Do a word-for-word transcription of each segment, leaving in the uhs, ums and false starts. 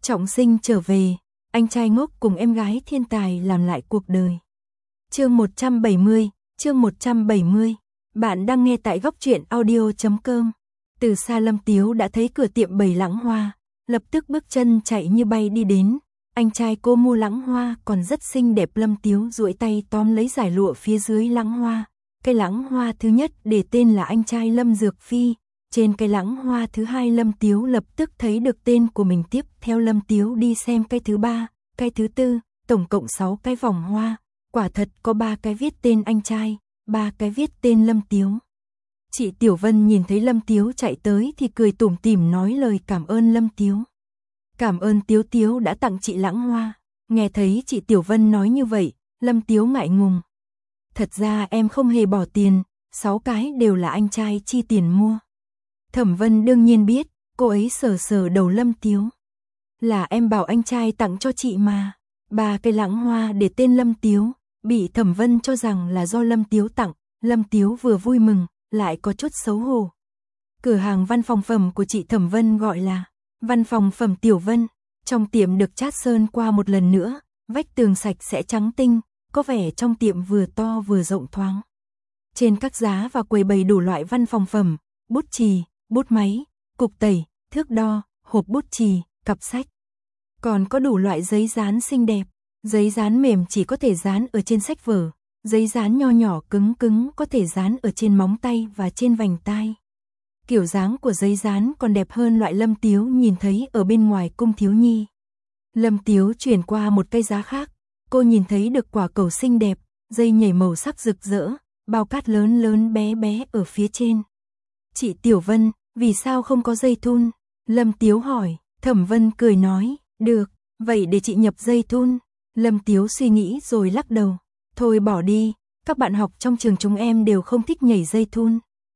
Trọng sinh trở về, anh trai ngốc cùng em gái thiên tài làm lại cuộc đời. Chương một trăm bảy mươi, chương một trăm bảy mươi. Bạn đang nghe tại góc truyện audio chấm com. Từ xa Lâm Tiếu đã thấy cửa tiệm bày lãng hoa, lập tức bước chân chạy như bay đi đến. Anh trai cô mua lãng hoa còn rất xinh đẹp. Lâm Tiếu duỗi tay tóm lấy giải lụa phía dưới lãng hoa. Cây lãng hoa thứ nhất để tên là anh trai Lâm Dược Phi. Trên cây lãng hoa thứ hai Lâm Tiếu lập tức thấy được tên của mình. Tiếp theo Lâm Tiếu đi xem cây thứ ba, cây thứ tư, tổng cộng sáu cái vòng hoa. Quả thật có ba cái viết tên anh trai, ba cái viết tên Lâm Tiếu. Chị Tiểu Vân nhìn thấy Lâm Tiếu chạy tới thì cười tủm tỉm nói lời cảm ơn Lâm Tiếu. Cảm ơn Tiếu Tiếu đã tặng chị lãng hoa. Nghe thấy chị Tiểu Vân nói như vậy, Lâm Tiếu ngại ngùng. Thật ra em không hề bỏ tiền, sáu cái đều là anh trai chi tiền mua. Thẩm Vân đương nhiên biết, cô ấy sờ sờ đầu Lâm Tiếu. Là em bảo anh trai tặng cho chị mà. Ba cây lãng hoa để tên Lâm Tiếu, bị Thẩm Vân cho rằng là do Lâm Tiếu tặng. Lâm Tiếu vừa vui mừng, lại có chút xấu hổ. Cửa hàng văn phòng phẩm của chị Thẩm Vân gọi là Văn phòng phẩm Tiểu Vân. Trong tiệm được chát sơn qua một lần nữa, vách tường sạch sẽ trắng tinh, có vẻ trong tiệm vừa to vừa rộng thoáng. Trên các giá và quầy bày đủ loại văn phòng phẩm, bút chì, bút máy, cục tẩy, thước đo, hộp bút chì, cặp sách. Còn có đủ loại giấy dán xinh đẹp, giấy dán mềm chỉ có thể dán ở trên sách vở, giấy dán nho nhỏ cứng cứng có thể dán ở trên móng tay và trên vành tai. Kiểu dáng của giấy dán còn đẹp hơn loại Lâm Tiếu nhìn thấy ở bên ngoài cung thiếu nhi. Lâm Tiếu chuyển qua một cây giá khác, cô nhìn thấy được quả cầu xinh đẹp, dây nhảy màu sắc rực rỡ, bao cát lớn lớn bé bé ở phía trên. Chị Tiểu Vân, vì sao không có dây thun? Lâm Tiếu hỏi. Thẩm Vân cười nói, được, vậy để chị nhập dây thun. Lâm Tiếu suy nghĩ rồi lắc đầu. Thôi bỏ đi, các bạn học trong trường chúng em đều không thích nhảy dây thun.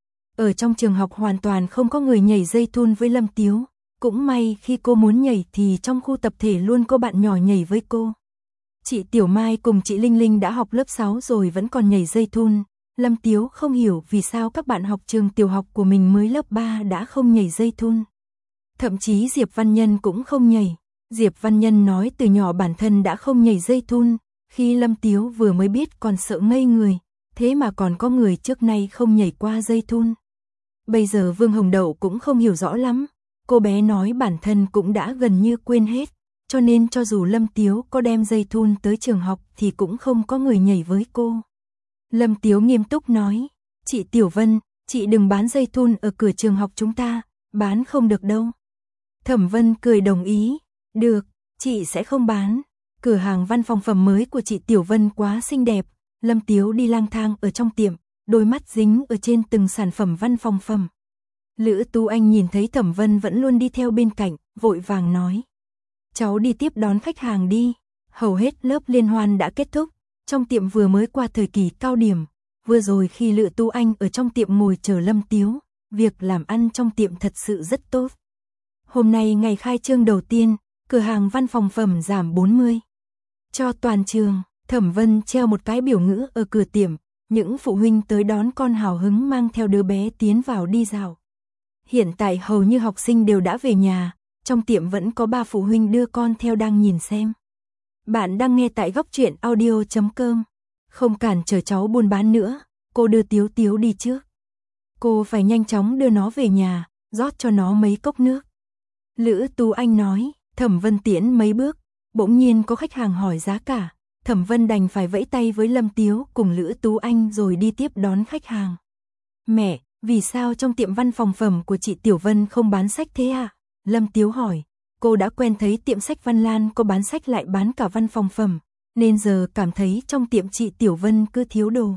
Ở trong trường học hoàn toàn không có người nhảy dây thun với Lâm Tiếu. Cũng may khi cô muốn nhảy thì trong khu tập thể luôn có bạn nhỏ nhảy với cô. Chị Tiểu Mai cùng chị Linh Linh đã học lớp sáu rồi vẫn còn nhảy dây thun. Lâm Tiếu không hiểu vì sao các bạn học trường tiểu học của mình mới lớp ba đã không nhảy dây thun. Thậm chí Diệp Văn Nhân cũng không nhảy. Diệp Văn Nhân nói từ nhỏ bản thân đã không nhảy dây thun. Khi Lâm Tiếu vừa mới biết còn sợ ngây người, thế mà còn có người trước nay không nhảy qua dây thun. Bây giờ Vương Hồng Đậu cũng không hiểu rõ lắm. Cô bé nói bản thân cũng đã gần như quên hết, cho nên cho dù Lâm Tiếu có đem dây thun tới trường học thì cũng không có người nhảy với cô. Lâm Tiếu nghiêm túc nói, chị Tiểu Vân, chị đừng bán dây thun ở cửa trường học chúng ta, bán không được đâu. Thẩm Vân cười đồng ý, được, chị sẽ không bán. Cửa hàng văn phòng phẩm mới của chị Tiểu Vân quá xinh đẹp. Lâm Tiếu đi lang thang ở trong tiệm, đôi mắt dính ở trên từng sản phẩm văn phòng phẩm. Lữ Tú Anh nhìn thấy Thẩm Vân vẫn luôn đi theo bên cạnh, vội vàng nói. Cháu đi tiếp đón khách hàng đi. Hầu hết lớp liên hoan đã kết thúc, trong tiệm vừa mới qua thời kỳ cao điểm. Vừa rồi khi Lữ Tú Anh ở trong tiệm ngồi chờ Lâm Tiếu, việc làm ăn trong tiệm thật sự rất tốt. Hôm nay ngày khai trương đầu tiên, cửa hàng văn phòng phẩm giảm bốn mươi. Cho toàn trường, Thẩm Vân treo một cái biểu ngữ ở cửa tiệm, những phụ huynh tới đón con hào hứng mang theo đứa bé tiến vào đi dạo. Hiện tại hầu như học sinh đều đã về nhà, trong tiệm vẫn có ba phụ huynh đưa con theo đang nhìn xem. Bạn đang nghe tại góc truyện audio chấm com. Không cản trở cháu buôn bán nữa, cô đưa Tiếu Tiếu đi trước. Cô phải nhanh chóng đưa nó về nhà, rót cho nó mấy cốc nước. Lữ Tú Anh nói. Thẩm Vân tiễn mấy bước, bỗng nhiên có khách hàng hỏi giá cả. Thẩm Vân đành phải vẫy tay với Lâm Tiếu cùng Lữ Tú Anh rồi đi tiếp đón khách hàng. Mẹ, vì sao trong tiệm văn phòng phẩm của chị Tiểu Vân không bán sách thế à? Lâm Tiếu hỏi. Cô đã quen thấy tiệm sách Văn Lan có bán sách lại bán cả văn phòng phẩm, nên giờ cảm thấy trong tiệm chị Tiểu Vân cứ thiếu đồ.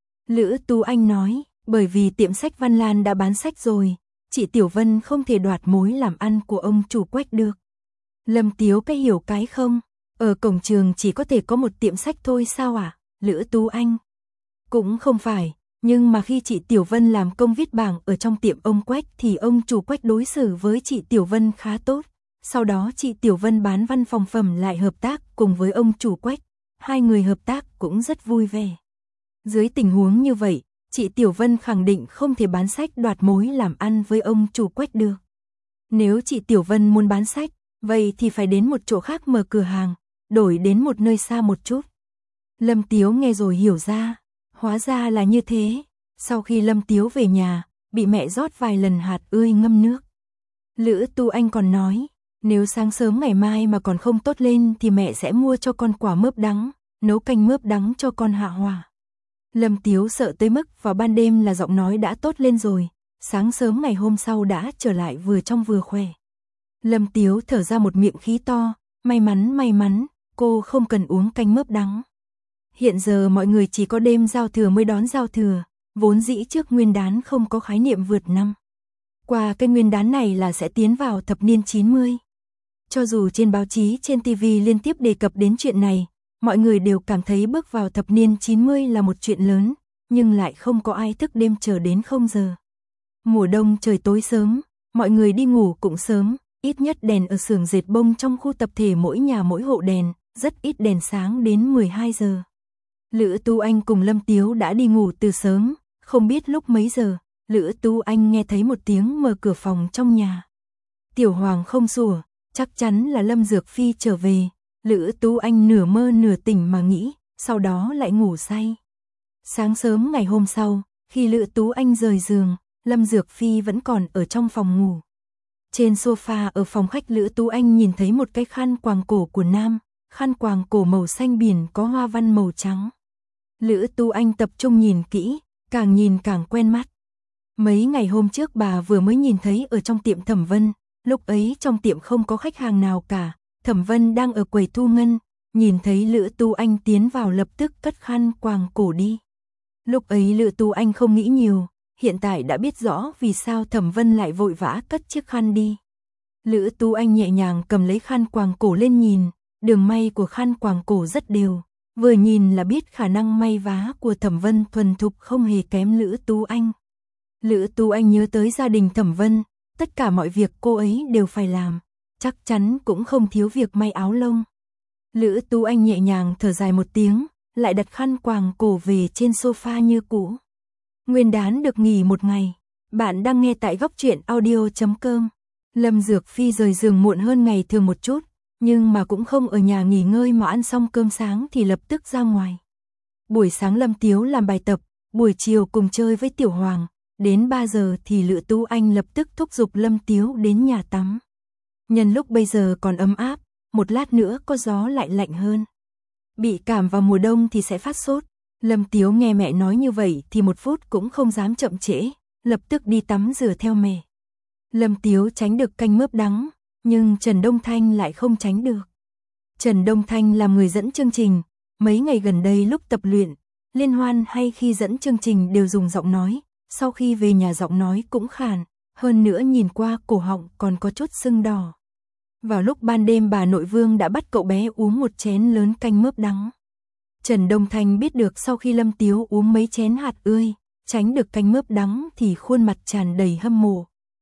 Lữ Tú Anh nói, bởi vì tiệm sách Văn Lan đã bán sách rồi, chị Tiểu Vân không thể đoạt mối làm ăn của ông chủ Quách được. Lâm Tiếu cái hiểu cái không? Ở cổng trường chỉ có thể có một tiệm sách thôi sao à? Lữ Tú Anh. Cũng không phải, nhưng mà khi chị Tiểu Vân làm công viết bảng ở trong tiệm ông Quách thì ông chủ Quách đối xử với chị Tiểu Vân khá tốt. Sau đó chị Tiểu Vân bán văn phòng phẩm lại hợp tác cùng với ông chủ Quách. Hai người hợp tác cũng rất vui vẻ. Dưới tình huống như vậy, chị Tiểu Vân khẳng định không thể bán sách đoạt mối làm ăn với ông chủ Quách được. Nếu chị Tiểu Vân muốn bán sách, Vậy thì phải đến một chỗ khác mở cửa hàng, đổi đến một nơi xa một chút. Lâm Tiếu nghe rồi hiểu ra, hóa ra là như thế. Sau khi Lâm Tiếu về nhà, bị mẹ rót vài lần hạt ươi ngâm nước. Lữ Tu Anh còn nói, nếu sáng sớm ngày mai mà còn không tốt lên thì mẹ sẽ mua cho con quả mướp đắng, nấu canh mướp đắng cho con hạ hỏa. Lâm Tiếu sợ tới mức vào ban đêm là giọng nói đã tốt lên rồi, sáng sớm ngày hôm sau đã trở lại vừa trong vừa khỏe. Lâm Tiếu thở ra một miệng khí to, may mắn may mắn, cô không cần uống canh mướp đắng. Hiện giờ mọi người chỉ có đêm giao thừa mới đón giao thừa, vốn dĩ trước nguyên đán không có khái niệm vượt năm. Qua cái nguyên đán này là sẽ tiến vào thập niên chín mươi. Cho dù trên báo chí, trên ti vi liên tiếp đề cập đến chuyện này, mọi người đều cảm thấy bước vào thập niên chín mươi là một chuyện lớn, nhưng lại không có ai thức đêm chờ đến không giờ. Mùa đông trời tối sớm, mọi người đi ngủ cũng sớm, ít nhất đèn ở xưởng dệt bông trong khu tập thể mỗi nhà mỗi hộ đèn, rất ít đèn sáng đến mười hai giờ. Lữ Tu Anh cùng Lâm Tiếu đã đi ngủ từ sớm, không biết lúc mấy giờ, Lữ Tu Anh nghe thấy một tiếng mở cửa phòng trong nhà. Tiểu Hoàng không sủa, chắc chắn là Lâm Dược Phi trở về. Lữ Tu Anh nửa mơ nửa tỉnh mà nghĩ, sau đó lại ngủ say. Sáng sớm ngày hôm sau, khi Lữ Tu Anh rời giường, Lâm Dược Phi vẫn còn ở trong phòng ngủ. Trên sofa ở phòng khách Lữ Tu Anh nhìn thấy một cái khăn quàng cổ của nam, khăn quàng cổ màu xanh biển có hoa văn màu trắng. Lữ Tu Anh tập trung nhìn kỹ, càng nhìn càng quen mắt. Mấy ngày hôm trước bà vừa mới nhìn thấy ở trong tiệm Thẩm Vân, lúc ấy trong tiệm không có khách hàng nào cả, Thẩm Vân đang ở quầy thu ngân, nhìn thấy Lữ Tu Anh tiến vào lập tức cất khăn quàng cổ đi. Lúc ấy Lữ Tu Anh không nghĩ nhiều, hiện tại đã biết rõ vì sao Thẩm Vân lại vội vã cất chiếc khăn đi. Lữ Tu Anh nhẹ nhàng cầm lấy khăn quàng cổ lên nhìn, đường may của khăn quàng cổ rất đều, vừa nhìn là biết khả năng may vá của Thẩm Vân thuần thục không hề kém Lữ Tu Anh. Lữ Tu Anh nhớ tới gia đình Thẩm Vân, tất cả mọi việc cô ấy đều phải làm, chắc chắn cũng không thiếu việc may áo lông. Lữ Tu Anh nhẹ nhàng thở dài một tiếng, lại đặt khăn quàng cổ về trên sofa như cũ. Nguyên đán được nghỉ một ngày, bạn đang nghe tại góc truyện audio chấm com. Lâm Dược Phi rời giường muộn hơn ngày thường một chút, nhưng mà cũng không ở nhà nghỉ ngơi mà ăn xong cơm sáng thì lập tức ra ngoài. Buổi sáng Lâm Tiếu làm bài tập, buổi chiều cùng chơi với Tiểu Hoàng, đến ba giờ thì Lữ Tu Anh lập tức thúc giục Lâm Tiếu đến nhà tắm. Nhân lúc bây giờ còn ấm áp, một lát nữa có gió lại lạnh hơn. Bị cảm vào mùa đông thì sẽ phát sốt. Lâm Tiếu nghe mẹ nói như vậy thì một phút cũng không dám chậm trễ, lập tức đi tắm rửa theo mẹ. Lâm Tiếu tránh được canh mướp đắng, nhưng Trần Đông Thanh lại không tránh được. Trần Đông Thanh làm người dẫn chương trình, mấy ngày gần đây lúc tập luyện, liên hoan hay khi dẫn chương trình đều dùng giọng nói, sau khi về nhà giọng nói cũng khàn, hơn nữa nhìn qua cổ họng còn có chút sưng đỏ. Vào lúc ban đêm bà nội Vương đã bắt cậu bé uống một chén lớn canh mướp đắng. Trần Đông Thanh biết được sau khi Lâm Tiếu uống mấy chén hạt ươi, tránh được canh mướp đắng thì khuôn mặt tràn đầy hâm mộ.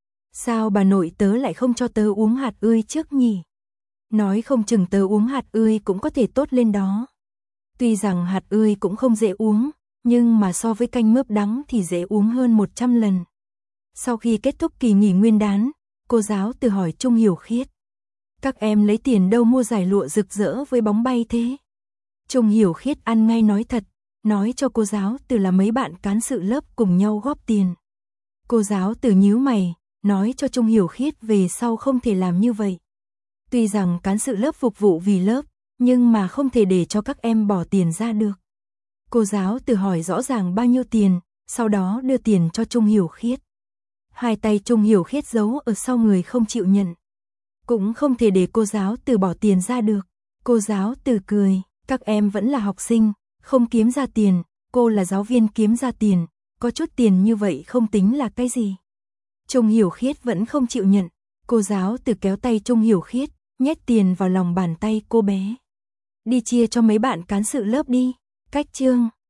Sao bà nội tớ lại không cho tớ uống hạt ươi trước nhỉ? Nói không chừng tớ uống hạt ươi cũng có thể tốt lên đó. Tuy rằng hạt ươi cũng không dễ uống, nhưng mà so với canh mướp đắng thì dễ uống hơn một trăm lần. Sau khi kết thúc kỳ nghỉ nguyên đán, cô giáo từ hỏi Trung Hiểu Khiết. Các em lấy tiền đâu mua giải lụa rực rỡ với bóng bay thế? Trung Hiểu Khiết ăn ngay nói thật, nói cho cô giáo từ là mấy bạn cán sự lớp cùng nhau góp tiền. Cô giáo từ nhíu mày, nói cho Trung Hiểu Khiết về sau không thể làm như vậy. Tuy rằng cán sự lớp phục vụ vì lớp, nhưng mà không thể để cho các em bỏ tiền ra được. Cô giáo từ hỏi rõ ràng bao nhiêu tiền, sau đó đưa tiền cho Trung Hiểu Khiết. Hai tay Trung Hiểu Khiết giấu ở sau người không chịu nhận. Cũng không thể để cô giáo từ bỏ tiền ra được. Cô giáo từ cười, các em vẫn là học sinh, không kiếm ra tiền, cô là giáo viên kiếm ra tiền, có chút tiền như vậy không tính là cái gì. Trung Hiểu Khiết vẫn không chịu nhận, cô giáo từ kéo tay Trung Hiểu Khiết, nhét tiền vào lòng bàn tay cô bé. Đi chia cho mấy bạn cán sự lớp đi, cách chương.